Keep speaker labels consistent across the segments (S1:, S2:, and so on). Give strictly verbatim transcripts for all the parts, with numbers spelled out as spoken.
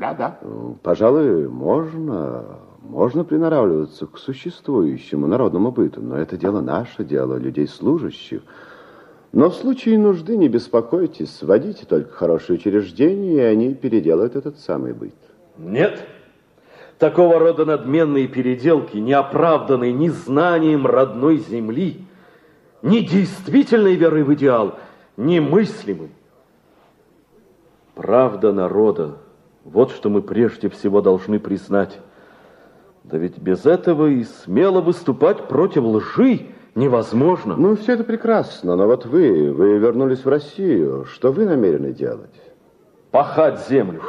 S1: Да, да.
S2: Пожалуй, можно, можно приноравливаться к существующему народному быту, но это дело наше, дело людей служащих. Но в случае нужды не беспокойтесь, сводите только хорошие учреждения, и они переделают этот самый быт.
S3: Нет. Такого рода надменные переделки, не оправданные ни знанием родной земли, ни действительной верой в идеал, немыслимы. Правда народа, вот что мы прежде всего должны признать. Да ведь без этого и смело выступать против лжи невозможно.
S2: Ну, все это прекрасно, но вот вы, вы вернулись в Россию. Что вы намерены делать?
S3: Пахать землю.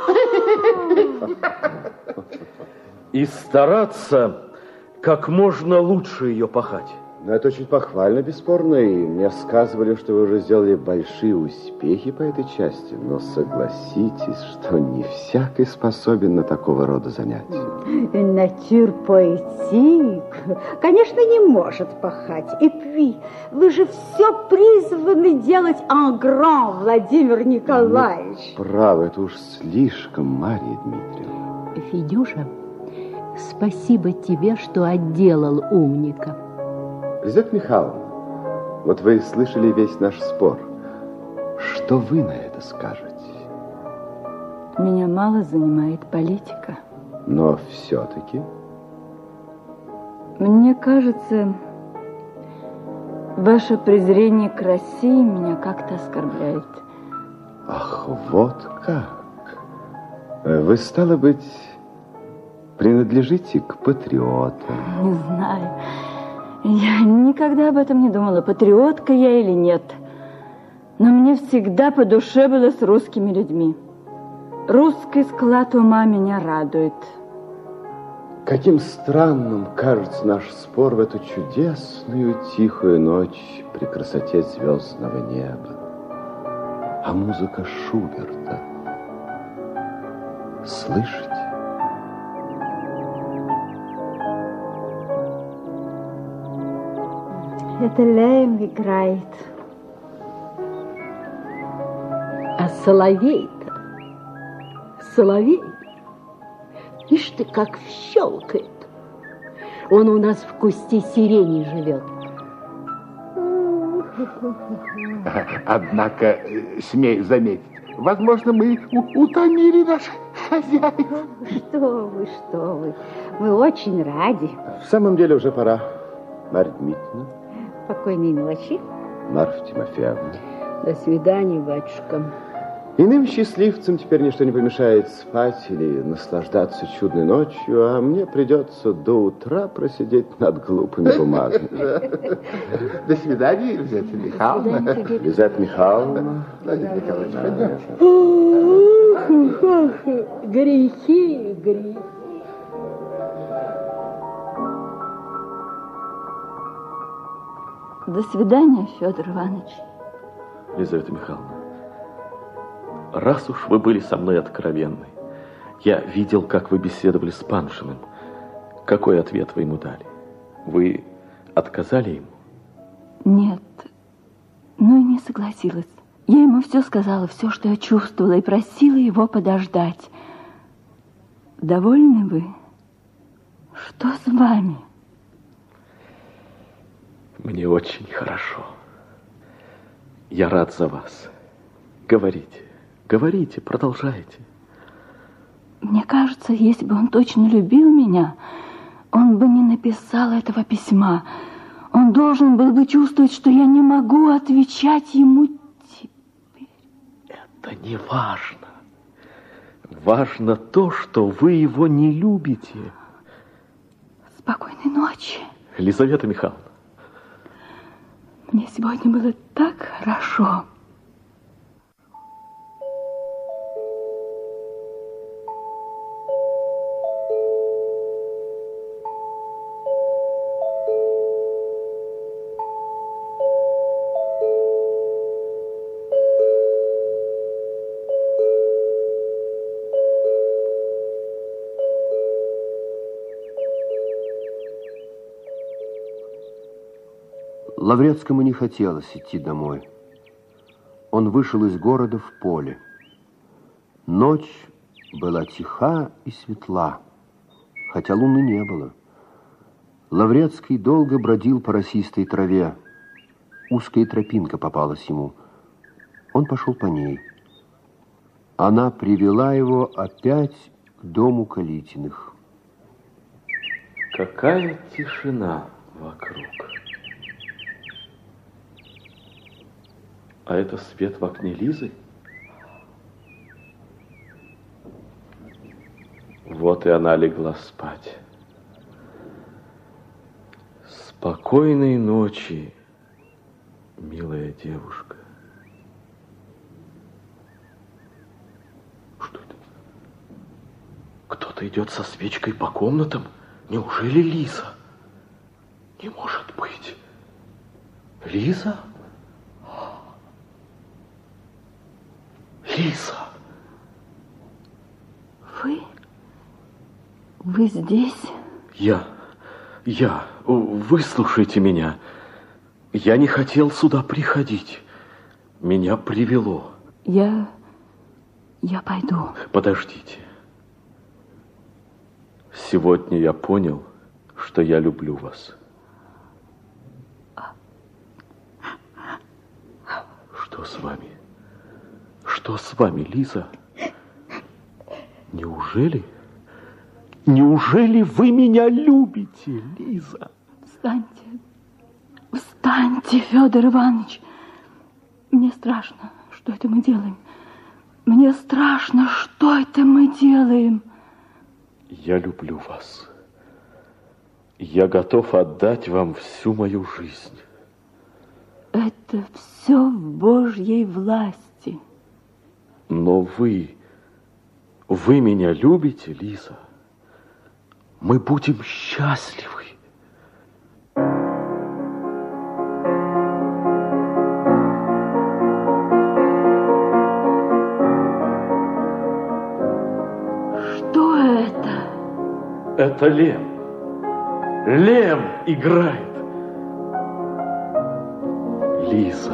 S3: И стараться как можно лучше ее пахать.
S2: Ну, это очень похвально, бесспорно, и мне сказывали, что вы уже сделали большие успехи по этой части, но согласитесь, что не всякий способен на такого рода занятия.
S4: Натюр поэтик, конечно, не может пахать. И puis, вы же все призваны делать en grand, Владимир Николаевич.
S2: Ну, право, это уж слишком, Марья Дмитриевна.
S5: Федюша, спасибо тебе, что отделал умника.
S2: Лизавета Михайловна, вот вы слышали весь наш спор. Что вы на это скажете?
S4: Меня мало занимает политика.
S2: Но все-таки...
S4: Мне кажется, ваше презрение к России меня как-то оскорбляет.
S2: Ах, вот как. Вы, стало быть, принадлежите к патриотам.
S4: Не знаю. Я никогда об этом не думала, патриотка я или нет. Но мне всегда по душе было с русскими людьми. Русский склад ума меня радует.
S2: Каким странным кажется наш спор в эту чудесную тихую ночь при красоте звездного неба. А музыка Шуберта. Слышите?
S4: Это Лэм играет.
S5: А соловей-то, соловей, ишь ты, как щелкает. Он у нас в кусте сирени живет.
S1: Однако, смею заметить, возможно, мы утомили наших хозяев.
S4: Что вы, что вы. Мы очень ради.
S2: В самом деле уже пора. Марья Дмитриевна.
S4: Спокойной ночи.
S2: Марфа Тимофеевна.
S5: До свидания, батюшка.
S2: Иным счастливцам теперь ничто не помешает спать или наслаждаться чудной ночью, а мне придется до утра просидеть над глупыми бумагами.
S1: До свидания, Лизавета Михайловна.
S2: Лизавета Михайловна.
S1: Владимир Николаевич,
S5: Грехи, грехи.
S4: До свидания, Федор Иванович.
S3: Лизавета Михайловна, раз уж вы были со мной откровенны, я видел, как вы беседовали с Паншиным. Какой ответ вы ему дали? Вы отказали ему?
S4: Нет, ну и не согласилась. Я ему все сказала, все, что я чувствовала, и просила его подождать. Довольны вы? Что с вами?
S3: Мне очень хорошо. Я рад за вас. Говорите, говорите, продолжайте.
S4: Мне кажется, если бы он точно любил меня, он бы не написал этого письма. Он должен был бы чувствовать, что я не могу отвечать ему теперь.
S3: Это не важно. Важно то, что вы его не любите.
S4: Спокойной ночи.
S3: Лизавета Михайловна.
S4: Мне сегодня было так хорошо.
S6: Лаврецкому не хотелось идти домой. Он вышел из города в поле. Ночь была тиха и светла, хотя луны не было. Лаврецкий долго бродил по росистой траве. Узкая тропинка попалась ему. Он пошел по ней. Она привела его опять к дому Калитиных.
S3: Какая тишина вокруг. А это свет в окне Лизы? Вот и она легла спать. Спокойной ночи, милая девушка. Что это? Кто-то идет со свечкой по комнатам. Неужели Лиза? Не может быть. Лиза? Лиза!
S4: Вы? Вы здесь?
S3: Я... Я... Выслушайте меня. Я не хотел сюда приходить. Меня привело.
S4: Я... Я пойду.
S3: Подождите. Сегодня я понял, что я люблю вас. Что с вами? Что с вами, Лиза? Неужели... Неужели вы меня любите, Лиза?
S4: Встаньте. Встаньте, Федор Иванович. Мне страшно, что это мы делаем. Мне страшно, что это мы делаем.
S3: Я люблю вас. Я готов отдать вам всю мою жизнь.
S4: Это все в Божьей власти.
S3: Но вы... Вы меня любите, Лиза? Мы будем счастливы.
S4: Что это?
S3: Это Лем. Лем играет. Лиза.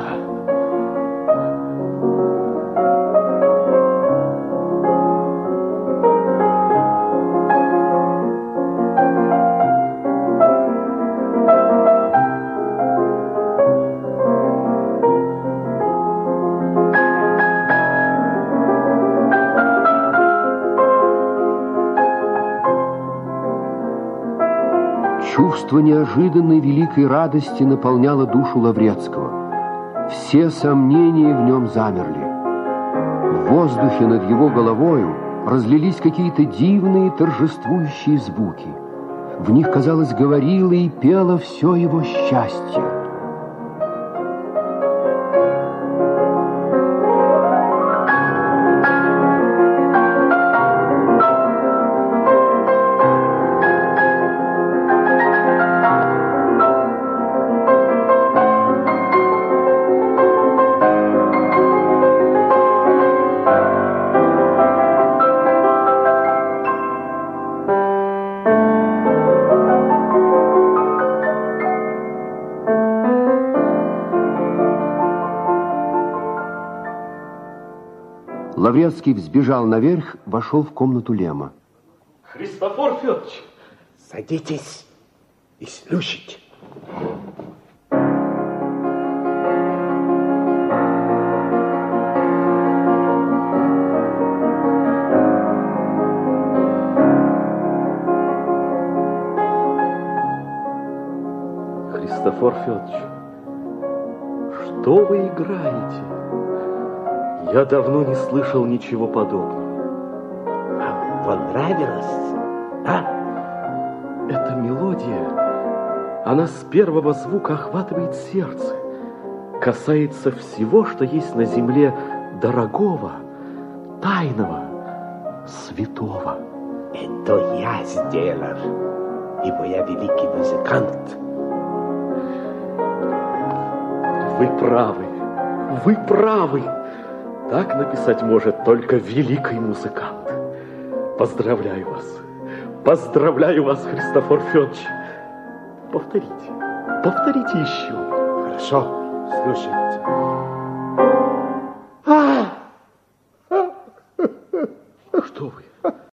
S6: Чувство неожиданной великой радости наполняло душу Лаврецкого. Все сомнения в нем замерли. В воздухе над его головою разлились какие-то дивные торжествующие звуки. В них, казалось, говорило и пело все его счастье. Лаврецкий взбежал наверх, вошел в комнату Лема.
S3: Христофор Федорович!
S7: Садитесь и слушайте.
S3: Христофор Федорович, что вы играете? Я давно не слышал ничего подобного.
S7: Вам понравилось, а?
S3: Эта мелодия, она с первого звука охватывает сердце, касается всего, что есть на земле дорогого, тайного, святого.
S7: Это я сделал, ибо я великий музыкант.
S3: Вы правы, вы правы. Так написать может только великий музыкант. Поздравляю вас. Поздравляю вас, Христофор Федорович. Повторите. Повторите еще.
S7: Хорошо, слушайте.